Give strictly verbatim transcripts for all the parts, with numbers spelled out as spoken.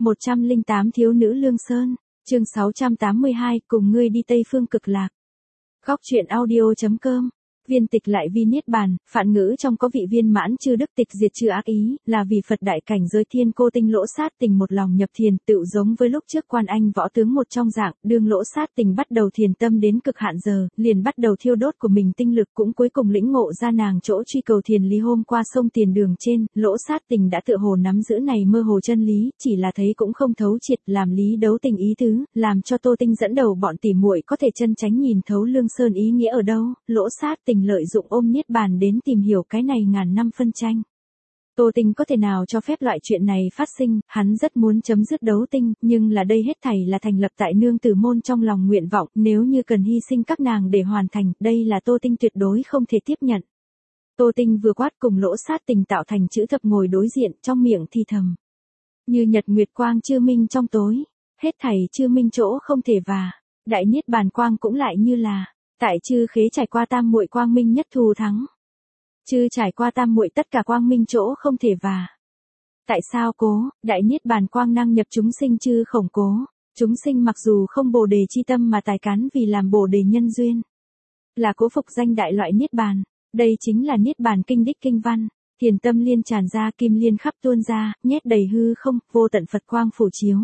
một trăm lẻ tám Thiếu nữ Lương Sơn, chương sáu trăm tám mươi hai, cùng ngươi đi Tây Phương Cực Lạc. Góc truyện audio.com. Viên tịch lại vi niết bàn, phạn ngữ trong có vị viên mãn chư đức tịch diệt chư ác ý, là vì Phật đại cảnh giới thiên cô tinh lỗ sát tình một lòng nhập thiền, tựu giống với lúc trước Quan Anh võ tướng một trong dạng, đương lỗ sát tình bắt đầu thiền tâm đến cực hạn giờ, liền bắt đầu thiêu đốt của mình tinh lực, cũng cuối cùng lĩnh ngộ ra nàng chỗ truy cầu thiền lý. Hôm qua sông tiền đường trên, lỗ sát tình đã tựa hồ nắm giữ này mơ hồ chân lý, chỉ là thấy cũng không thấu triệt, làm lý đấu tình ý tứ, làm cho Tô Tinh dẫn đầu bọn tỉ muội có thể chân chánh nhìn thấu Lương Sơn ý nghĩa ở đâu. Lỗ sát tình lợi dụng ôm niết bàn đến tìm hiểu cái này ngàn năm phân tranh. Tô Tinh có thể nào cho phép loại chuyện này phát sinh, hắn rất muốn chấm dứt đấu tinh, nhưng là đây hết thảy là thành lập tại nương tử môn trong lòng nguyện vọng, nếu như cần hy sinh các nàng để hoàn thành, đây là Tô Tinh tuyệt đối không thể tiếp nhận. Tô Tinh vừa quát cùng lỗ sát tình tạo thành chữ thập ngồi đối diện, trong miệng thì thầm. Như nhật nguyệt quang chư minh trong tối, hết thảy chư minh chỗ không thể và, đại niết bàn quang cũng lại như là, tại chư khế trải qua tam muội quang minh nhất thù thắng. Chư trải qua tam muội tất cả quang minh chỗ không thể và. Tại sao cố, đại niết bàn quang năng nhập chúng sinh chư khổng cố, chúng sinh mặc dù không bồ đề chi tâm mà tài cán vì làm bồ đề nhân duyên. Là cố phục danh đại loại niết bàn, đây chính là niết bàn kinh đích kinh văn, thiền tâm liên tràn ra kim liên khắp tuôn ra, nhét đầy hư không, vô tận Phật quang phủ chiếu.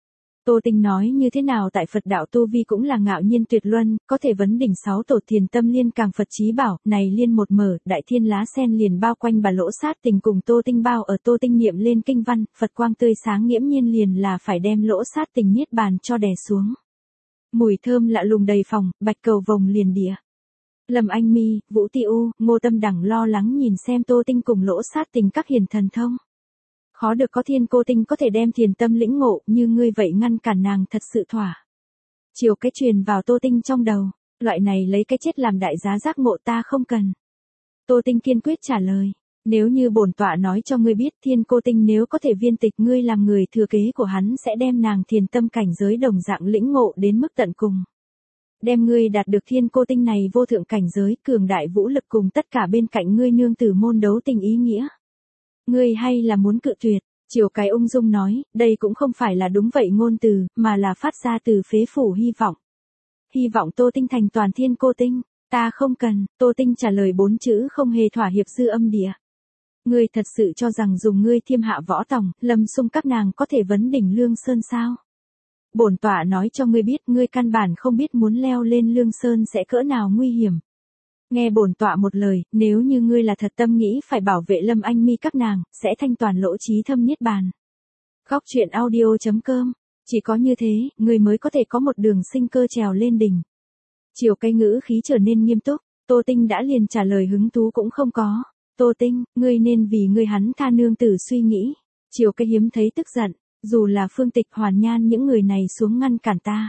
Tô Tinh nói như thế nào tại Phật đạo tu vi cũng là ngạo nhiên tuyệt luân, có thể vấn đỉnh sáu tổ thiền tâm liên càng Phật chí bảo, này liên một mở, đại thiên lá sen liền bao quanh bà lỗ sát tình cùng Tô Tinh bao ở Tô Tinh niệm lên kinh văn, Phật quang tươi sáng nghiễm nhiên liền là phải đem lỗ sát tình niết bàn cho đè xuống. Mùi thơm lạ lùng đầy phòng, bạch cầu vồng liền địa. Lâm Anh Mi, Vũ Ti U, Ngô Tâm Đẳng lo lắng nhìn xem Tô Tinh cùng lỗ sát tình các hiền thần thông. Khó được có thiên cô tinh có thể đem thiền tâm lĩnh ngộ như ngươi vậy ngăn cản nàng thật sự thỏa. Chiều cái truyền vào Tô Tinh trong đầu, loại này lấy cái chết làm đại giá giác ngộ ta không cần. Tô Tinh kiên quyết trả lời, nếu như bổn tọa nói cho ngươi biết thiên cô tinh nếu có thể viên tịch ngươi làm người thừa kế của hắn sẽ đem nàng thiền tâm cảnh giới đồng dạng lĩnh ngộ đến mức tận cùng. Đem ngươi đạt được thiên cô tinh này vô thượng cảnh giới cường đại vũ lực cùng tất cả bên cạnh ngươi nương tử môn đấu tình ý nghĩa. Ngươi hay là muốn cự tuyệt, Chiều cái ung dung nói, đây cũng không phải là đúng vậy ngôn từ, mà là phát ra từ phế phủ hy vọng. Hy vọng Tô Tinh thành toàn thiên cô tinh, ta không cần, Tô Tinh trả lời bốn chữ không hề thỏa hiệp dư âm địa. Ngươi thật sự cho rằng dùng ngươi thiêm hạ võ tòng, Lâm Xung các nàng có thể vấn đỉnh Lương Sơn sao? Bổn tọa nói cho ngươi biết, ngươi căn bản không biết muốn leo lên Lương Sơn sẽ cỡ nào nguy hiểm. Nghe bổn tọa một lời, nếu như ngươi là thật tâm nghĩ phải bảo vệ Lâm Anh Mi các nàng, sẽ thanh toàn lỗ trí thâm niết bàn. Góc truyện audio.com, chỉ có như thế, ngươi mới có thể có một đường sinh cơ trèo lên đỉnh. Chiều cái ngữ khí trở nên nghiêm túc, Tô Tinh đã liền trả lời hứng thú cũng không có. Tô Tinh, ngươi nên vì ngươi hắn tha nương tử suy nghĩ. Chiều cái hiếm thấy tức giận, dù là Phương Tịch Hoàn Nhan những người này xuống ngăn cản ta.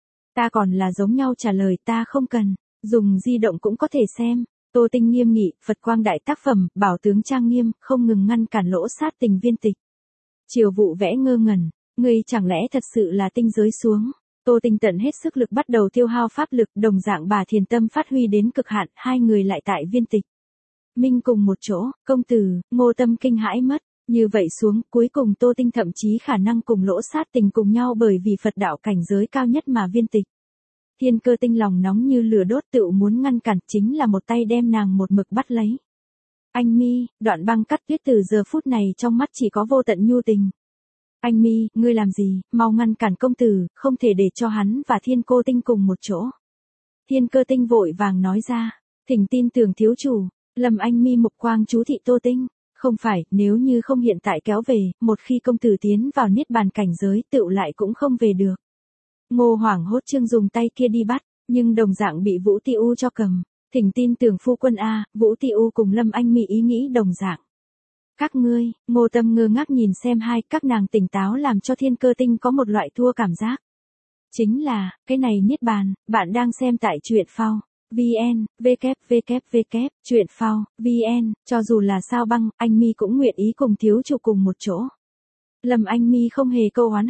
Ta còn là giống nhau trả lời ta không cần. Dùng di động cũng có thể xem. Tô Tinh nghiêm nghị, Phật quang đại tác phẩm, bảo tướng trang nghiêm, không ngừng ngăn cản lỗ sát tình viên tịch. Triều Vụ vẽ ngơ ngẩn, ngươi chẳng lẽ thật sự là tinh giới xuống. Tô Tinh tận hết sức lực bắt đầu tiêu hao pháp lực, đồng dạng bà thiền tâm phát huy đến cực hạn, hai người lại tại viên tịch. Minh cùng một chỗ, công tử, Ngô Tâm kinh hãi mất. Như vậy xuống, cuối cùng Tô Tinh thậm chí khả năng cùng lỗ sát tình cùng nhau bởi vì Phật đạo cảnh giới cao nhất mà viên tịch. Thiên cơ tinh lòng nóng như lửa đốt tựu muốn ngăn cản, chính là một tay đem nàng một mực bắt lấy. Anh Mi, Đoạn Băng cắt tuyết từ giờ phút này trong mắt chỉ có vô tận nhu tình. Anh Mi, ngươi làm gì, mau ngăn cản công tử, không thể để cho hắn và thiên cô tinh cùng một chỗ. Thiên cơ tinh vội vàng nói ra, thỉnh tin tưởng thiếu chủ. Lâm Anh Mi mục quang chú thị Tô Tinh, không phải, nếu như không hiện tại kéo về, một khi công tử tiến vào niết bàn cảnh giới tựu lại cũng không về được. Ngô hoảng hốt trương dùng tay kia đi bắt, nhưng đồng dạng bị Vũ Ti U cho cầm. Thỉnh tin tưởng phu quân A, Vũ Ti U cùng Lâm Anh Mi ý nghĩ đồng dạng. Các ngươi, Ngô Tâm ngơ ngác nhìn xem hai, các nàng tỉnh táo làm cho thiên cơ tinh có một loại thua cảm giác. Chính là, cái này niết bàn, bạn đang xem tại truyện phao. vn, www, truyện phao, vn, cho dù là sao băng, anh Mi cũng nguyện ý cùng thiếu chủ cùng một chỗ. Lâm Anh Mi không hề câu oán hận.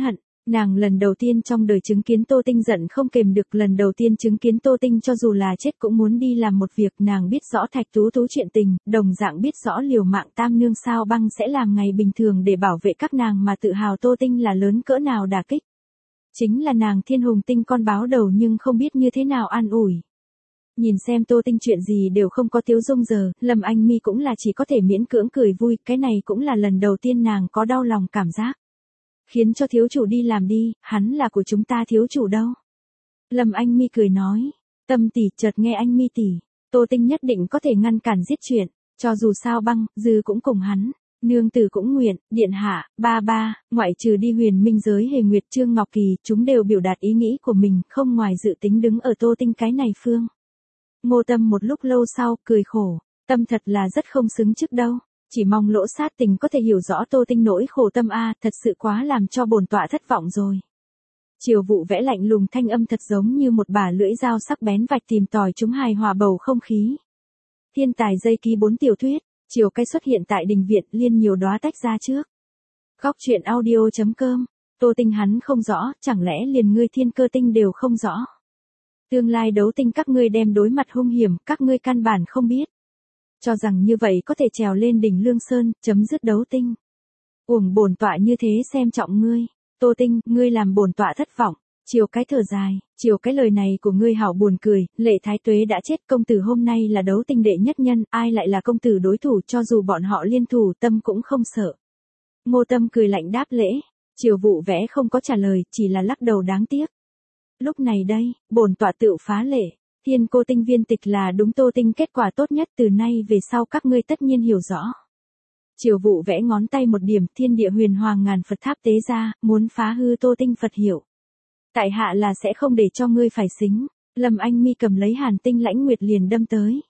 Nàng lần đầu tiên trong đời chứng kiến Tô Tinh giận không kềm được, lần đầu tiên chứng kiến Tô Tinh cho dù là chết cũng muốn đi làm một việc. Nàng biết rõ Thạch Tú Tú chuyện tình, đồng dạng biết rõ liều mạng tam nương sao băng sẽ làm ngày bình thường để bảo vệ các nàng mà tự hào Tô Tinh là lớn cỡ nào đả kích. Chính là nàng thiên hùng tinh con báo đầu nhưng không biết như thế nào an ủi. Nhìn xem Tô Tinh chuyện gì đều không có Tiếu Dung giờ, Lâm Anh Mi cũng là chỉ có thể miễn cưỡng cười vui, cái này cũng là lần đầu tiên nàng có đau lòng cảm giác. Khiến cho thiếu chủ đi làm đi, hắn là của chúng ta thiếu chủ đâu. Lâm Anh Mi cười nói, Tâm tỷ chợt nghe anh Mi tỷ, Tô Tinh nhất định có thể ngăn cản giết chuyện, cho dù sao băng, dư cũng cùng hắn. Nương tử cũng nguyện, điện hạ, ba ba, ngoại trừ đi huyền minh giới Hề Nguyệt Trương Ngọc Kỳ, chúng đều biểu đạt ý nghĩ của mình, không ngoài dự tính đứng ở Tô Tinh cái này phương. Ngô Tâm một lúc lâu sau, cười khổ, Tâm thật là rất không xứng trước đâu, chỉ mong Lỗ Sát Tình có thể hiểu rõ Tô Tinh nỗi khổ tâm a, thật sự quá làm cho bổn tọa thất vọng rồi. Triều Vụ vẽ lạnh lùng thanh âm thật giống như một bả lưỡi dao sắc bén vạch tìm tòi chúng hài hòa bầu không khí. Thiên tài dây ký bốn tiểu thuyết, chiều cái xuất hiện tại đình viện liên nhiều đóa tách ra trước. Góc truyện audio chấm com, Tô Tinh hắn không rõ, chẳng lẽ liền ngươi Thiên Cơ Tinh đều không rõ. Tương lai đấu tinh các ngươi đem đối mặt hung hiểm, các ngươi căn bản không biết. Cho rằng như vậy có thể trèo lên đỉnh Lương Sơn, chấm dứt đấu tinh. Uổng bổn tọa như thế xem trọng ngươi, Tô Tinh, ngươi làm bổn tọa thất vọng. Chiều cái thở dài, chiều cái lời này của ngươi hảo buồn cười, Lệ Thái Tuế đã chết, công tử hôm nay là đấu tinh đệ nhất nhân, ai lại là công tử đối thủ, cho dù bọn họ liên thủ Tâm cũng không sợ. Ngô Tâm cười lạnh đáp lễ, Triều Vụ vẽ không có trả lời, chỉ là lắc đầu đáng tiếc. Lúc này đây, bổn tọa tự phá lệ, Thiên Cô Tinh viên tịch là đúng Tô Tinh kết quả tốt nhất, từ nay về sau các ngươi tất nhiên hiểu rõ. Triều Vụ vẽ ngón tay một điểm, thiên địa huyền hoàng ngàn Phật tháp tế ra, muốn phá hư Tô Tinh Phật hiệu. Tại hạ là sẽ không để cho ngươi phải xính. Lâm Anh Mi cầm lấy Hàn Tinh Lãnh Nguyệt liền đâm tới.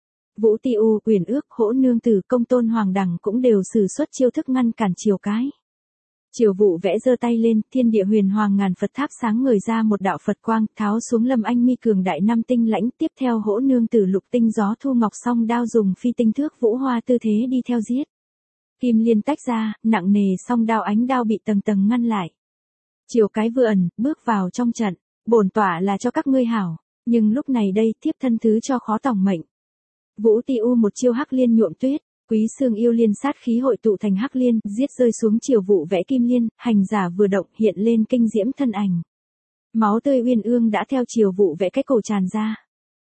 Vũ Ti U, Uyển Ước, Hỗ Nương Tử, Công Tôn Hoàng Đẳng cũng đều sử xuất chiêu thức ngăn cản chiều cái. Triều Vụ vẽ giơ tay lên, thiên địa huyền hoàng ngàn Phật tháp sáng ngời ra một đạo Phật quang, tháo xuống Lâm Anh Mi cường đại năm tinh lãnh, tiếp theo Hỗ Nương Tử lục tinh gió thu ngọc song đao dùng phi tinh thước vũ hoa tư thế đi theo giết. Kim liên tách ra, nặng nề song đao ánh đao bị tầng tầng ngăn lại. Chiều cái vừa ẩn, bước vào trong trận, bổn tọa là cho các ngươi hảo, nhưng lúc này đây thiếp thân thứ cho khó tòng mệnh. Vũ Ti U một chiêu hắc liên nhuộm tuyết, Quý Xương yêu liên sát khí hội tụ thành hắc liên, giết rơi xuống Triều Vụ vẽ kim liên, hành giả vừa động hiện lên kinh diễm thân ảnh. Máu tươi uyên ương đã theo Triều Vụ vẽ cái cổ tràn ra.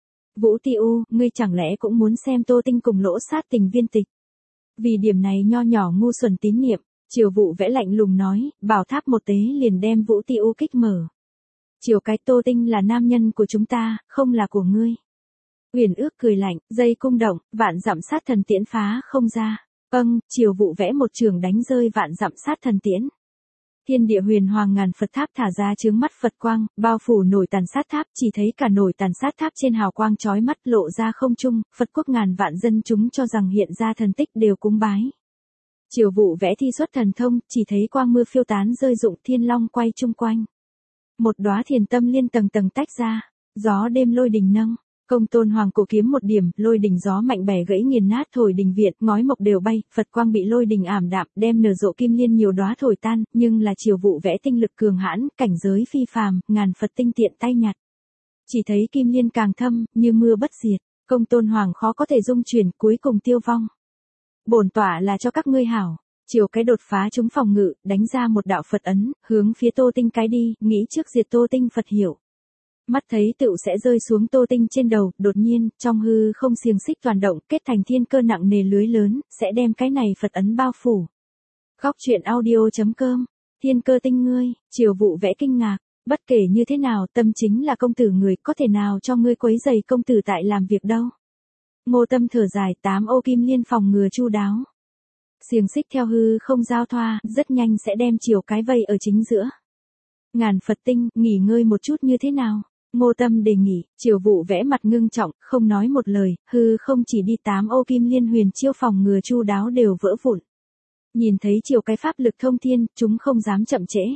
Vũ Ti U, ngươi chẳng lẽ cũng muốn xem Tô Tinh cùng Lỗ Sát Tình viên tịch? Vì điểm này nho nhỏ ngu xuẩn tín niệm. Triều Vụ vẽ lạnh lùng nói, bảo tháp một tế liền đem Vũ Ti U kích mở. Triều cái Tô Tinh là nam nhân của chúng ta, không là của ngươi. Uyển Ước cười lạnh, dây cung động, vạn dặm sát thần tiễn phá không ra. Vâng, Triều Vụ vẽ một trường đánh rơi vạn dặm sát thần tiễn. Thiên địa huyền hoàng ngàn Phật tháp thả ra chướng mắt Phật quang, bao phủ nổi tàn sát tháp, chỉ thấy cả nổi tàn sát tháp trên hào quang chói mắt lộ ra không trung, Phật quốc ngàn vạn dân chúng cho rằng hiện ra thần tích đều cúng bái. Triều Vụ vẽ thi xuất thần thông, chỉ thấy quang mưa phiêu tán rơi rụng, thiên long quay chung quanh. Một đóa thiền tâm liên tầng tầng tách ra, gió đêm lôi đình nâng, Công Tôn Hoàng cổ kiếm một điểm, lôi đình gió mạnh bẻ gãy nghiền nát thổi đình viện, ngói mộc đều bay, Phật quang bị lôi đình ảm đạm, đem nở rộ kim liên nhiều đóa thổi tan, nhưng là Triều Vụ vẽ tinh lực cường hãn, cảnh giới phi phàm, ngàn Phật tinh tiện tay nhặt. Chỉ thấy kim liên càng thâm, như mưa bất diệt, Công Tôn Hoàng khó có thể dung chuyển, cuối cùng tiêu vong. Bổn tọa là cho các ngươi hảo. Chiều cái đột phá chúng phòng ngự, đánh ra một đạo Phật ấn, hướng phía Tô Tinh cái đi, nghĩ trước diệt Tô Tinh Phật hiểu. Mắt thấy tựu sẽ rơi xuống Tô Tinh trên đầu, đột nhiên, trong hư không xiềng xích toàn động, kết thành thiên cơ nặng nề lưới lớn, sẽ đem cái này Phật ấn bao phủ. Góc truyện audio chấm com, Thiên Cơ Tinh ngươi, Triều Vụ vẽ kinh ngạc, bất kể như thế nào, Tâm chính là công tử người, có thể nào cho ngươi quấy rầy công tử tại làm việc đâu. Ngô Tâm thở dài, tám ô kim liên phòng ngừa chu đáo. Xiềng xích theo hư không giao thoa, rất nhanh sẽ đem chiều cái vây ở chính giữa. Ngàn Phật tinh, nghỉ ngơi một chút như thế nào? Ngô Tâm đề nghị, Triều Vụ vẽ mặt ngưng trọng, không nói một lời, hư không chỉ đi tám ô kim liên huyền chiêu phòng ngừa chu đáo đều vỡ vụn. Nhìn thấy chiều cái pháp lực thông thiên, chúng không dám chậm trễ.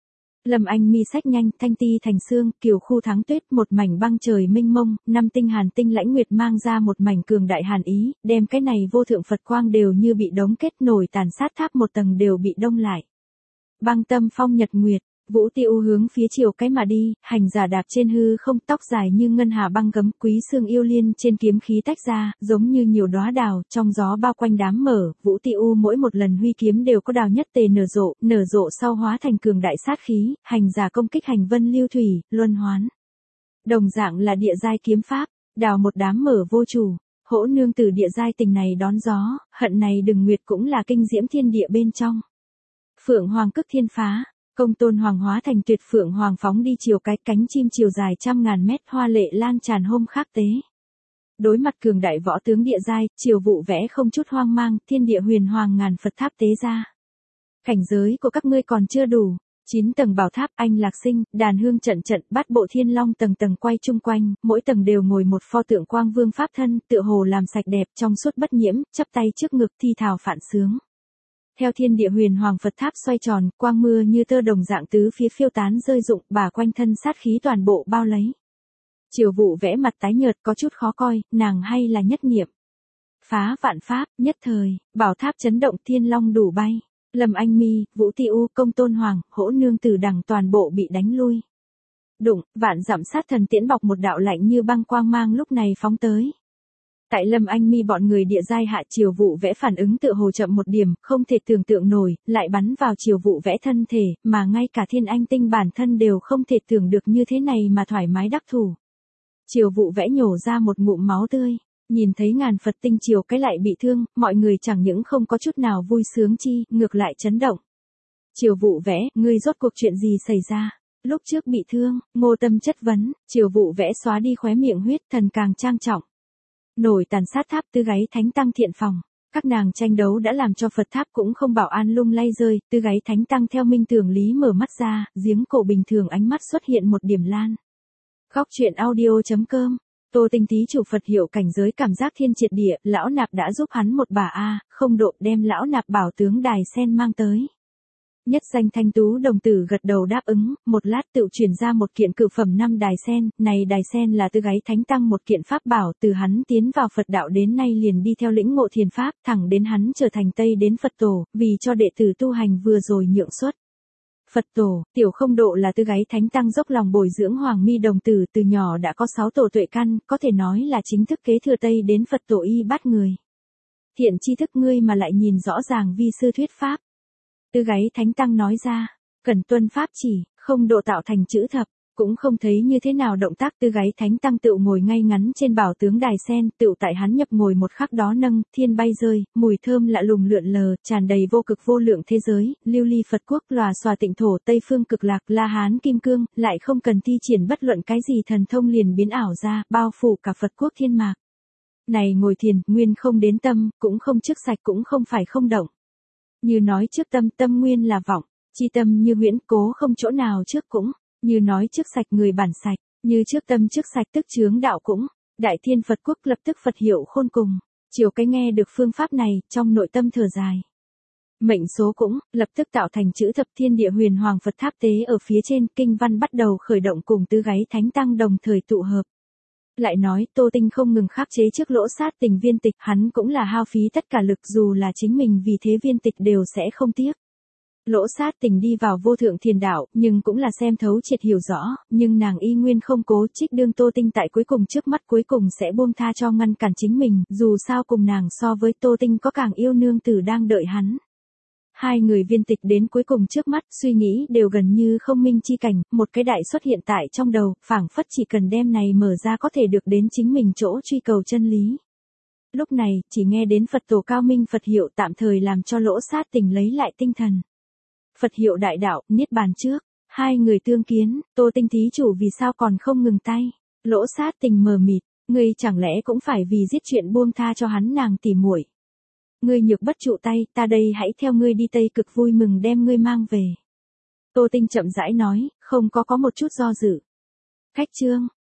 Lâm Anh Mi sách nhanh, thanh ti thành xương, kiều khu thắng tuyết, một mảnh băng trời mênh mông, năm tinh hàn tinh lãnh nguyệt mang ra một mảnh cường đại hàn ý, đem cái này vô thượng Phật quang đều như bị đóng kết, nổi tàn sát tháp một tầng đều bị đông lại. Băng tâm phong nhật nguyệt, Vũ Tiêu hướng phía chiều cái mà đi, hành giả đạp trên hư không, tóc dài như ngân hà băng gấm, quý xương yêu liên trên kiếm khí tách ra, giống như nhiều đóa đào, trong gió bao quanh đám mở, Vũ Tiêu mỗi một lần huy kiếm đều có đào nhất tề nở rộ, nở rộ sau hóa thành cường đại sát khí, hành giả công kích hành vân lưu thủy, luân hoán. Đồng dạng là địa giai kiếm pháp, đào một đám mở vô chủ, hỗ nương tử địa giai tình này đón gió, hận này đừng nguyệt cũng là kinh diễm thiên địa bên trong. Phượng Hoàng cức thiên phá. Công tôn hoàng hóa thành tuyệt phượng hoàng phóng đi chiều cái, cánh chim chiều dài trăm ngàn mét, hoa lệ lan tràn hôm khác tế. Đối mặt cường đại võ tướng địa giai, chiều vụ vẽ không chút hoang mang, thiên địa huyền hoàng ngàn Phật tháp tế ra. Cảnh giới của các ngươi còn chưa đủ. Chín tầng bảo tháp, anh lạc sinh, đàn hương trận trận, bát bộ thiên long tầng tầng quay chung quanh, mỗi tầng đều ngồi một pho tượng quang vương pháp thân, tựa hồ làm sạch đẹp, trong suốt bất nhiễm, chắp tay trước ngực thi thào phản sướng. Theo thiên địa huyền hoàng Phật tháp xoay tròn, quang mưa như tơ đồng dạng tứ phía phiêu tán rơi rụng, bà quanh thân sát khí toàn bộ bao lấy. Triều vụ vẽ mặt tái nhợt có chút khó coi, nàng hay là nhất niệm. Phá vạn pháp, nhất thời, bảo tháp chấn động, thiên long đủ bay. Lâm Anh Mi, Vũ Tiêu, Công Tôn Hoàng, hỗ nương tử đằng toàn bộ bị đánh lui. Đụng, vạn dặm sát thần tiễn bọc một đạo lạnh như băng quang mang lúc này phóng tới. Tại Lâm Anh Mi bọn người địa giai hạ chiều vụ vẽ phản ứng tựa hồ chậm một điểm, không thể tưởng tượng nổi, lại bắn vào chiều vụ vẽ thân thể, mà ngay cả thiên anh tinh bản thân đều không thể tưởng được như thế này mà thoải mái đắc thủ. Chiều vụ vẽ nhổ ra một ngụm máu tươi, nhìn thấy ngàn Phật tinh chiều cái lại bị thương, mọi người chẳng những không có chút nào vui sướng chi, ngược lại chấn động. Chiều vụ vẽ, ngươi rốt cuộc chuyện gì xảy ra? Lúc trước bị thương, Ngô Tâm chất vấn, chiều vụ vẽ xóa đi khóe miệng huyết, thần càng trang trọng. Nổi tàn sát tháp Tư Gáy Thánh Tăng thiện phòng, các nàng tranh đấu đã làm cho Phật tháp cũng không bảo an lung lay rơi, Tư Gáy Thánh Tăng theo minh tưởng lý mở mắt ra, giếng cổ bình thường ánh mắt xuất hiện một điểm lan. Góc truyện audio chấm com, Tô Tinh Tý chủ Phật hiệu cảnh giới cảm giác thiên triệt địa, lão nạp đã giúp hắn một bà a, không độ đem lão nạp bảo tướng đài sen mang tới. Nhất danh thanh tú đồng tử gật đầu đáp ứng, một lát tự chuyển ra một kiện cự phẩm năm đài sen, này đài sen là Tư Gáy Thánh Tăng một kiện pháp bảo, từ hắn tiến vào Phật đạo đến nay liền đi theo lĩnh ngộ thiền pháp, thẳng đến hắn trở thành Tây đến Phật tổ, vì cho đệ tử tu hành vừa rồi nhượng xuất. Phật tổ, tiểu không độ là Tư Gáy Thánh Tăng dốc lòng bồi dưỡng Hoàng Mi đồng tử, từ nhỏ đã có sáu tổ tuệ căn, có thể nói là chính thức kế thừa Tây đến Phật tổ y bát người. Thiện tri thức ngươi mà lại nhìn rõ ràng vi sư thuyết pháp. Tư Gáy Thánh Tăng nói ra, cần tuân pháp chỉ, không độ tạo thành chữ thập, cũng không thấy như thế nào động tác. Tư Gáy Thánh Tăng tựu ngồi ngay ngắn trên bảo tướng đài sen, tựu tại hắn nhập ngồi một khắc đó nâng, thiên bay rơi, mùi thơm lạ lùng lượn lờ, tràn đầy vô cực vô lượng thế giới, lưu ly Phật quốc, lòa xòa tịnh thổ, Tây phương cực lạc, La Hán kim cương, lại không cần thi triển bất luận cái gì thần thông liền biến ảo ra, bao phủ cả Phật quốc thiên mạc. Này ngồi thiền, nguyên không đến tâm, cũng không trước sạch, cũng không phải không động. Như nói trước tâm, tâm nguyên là vọng, chi tâm như huyễn, cố không chỗ nào trước cũng, như nói trước sạch người bản sạch, như trước tâm trước sạch tức chướng đạo cũng, đại thiên Phật quốc lập tức Phật hiệu khôn cùng, chiều cái nghe được phương pháp này, trong nội tâm thở dài. Mệnh số cũng, lập tức tạo thành chữ thập thiên địa huyền hoàng Phật tháp tế ở phía trên, kinh văn bắt đầu khởi động cùng Tư Gáy Thánh Tăng đồng thời tụ hợp. Lại nói, Tô Tinh không ngừng khắc chế trước lỗ sát tình viên tịch, hắn cũng là hao phí tất cả lực, dù là chính mình vì thế viên tịch đều sẽ không tiếc. Lỗ sát tình đi vào vô thượng thiền đạo, nhưng cũng là xem thấu triệt hiểu rõ, nhưng nàng y nguyên không cố trích đương Tô Tinh tại cuối cùng trước mắt cuối cùng sẽ buông tha cho ngăn cản chính mình, dù sao cùng nàng so với Tô Tinh có càng yêu nương tử đang đợi hắn. Hai người viên tịch đến cuối cùng trước mắt, suy nghĩ đều gần như không minh chi cảnh, một cái đại xuất hiện tại trong đầu, phảng phất chỉ cần đem này mở ra có thể được đến chính mình chỗ truy cầu chân lý. Lúc này, chỉ nghe đến Phật tổ cao minh Phật hiệu tạm thời làm cho lỗ sát tình lấy lại tinh thần. Phật hiệu đại đạo, niết bàn trước, hai người tương kiến, Tô Tinh thí chủ vì sao còn không ngừng tay, lỗ sát tình mờ mịt, ngươi chẳng lẽ cũng phải vì giết chuyện buông tha cho hắn nàng tỉ muội. Ngươi nhược bất trụ tay, ta đây hãy theo ngươi đi Tây Cực vui mừng đem ngươi mang về. Tô Tinh chậm rãi nói, không có có một chút do dự. Khách chương,